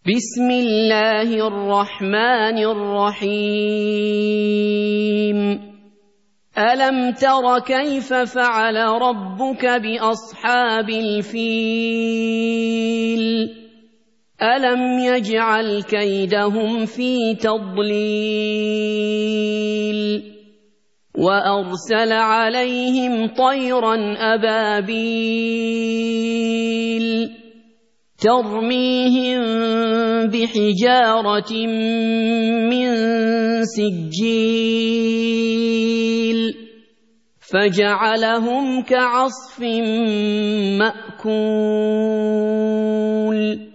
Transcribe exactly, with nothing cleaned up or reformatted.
بسم الله الرحمن الرحيم ألم تر كيف فعل ربك بأصحاب الفيل ألم يجعل كيدهم في تضليل وأرسل عليهم طيرا أبابيل ترميهم بحجارة من سجيل فجعلهم كعصف مأكول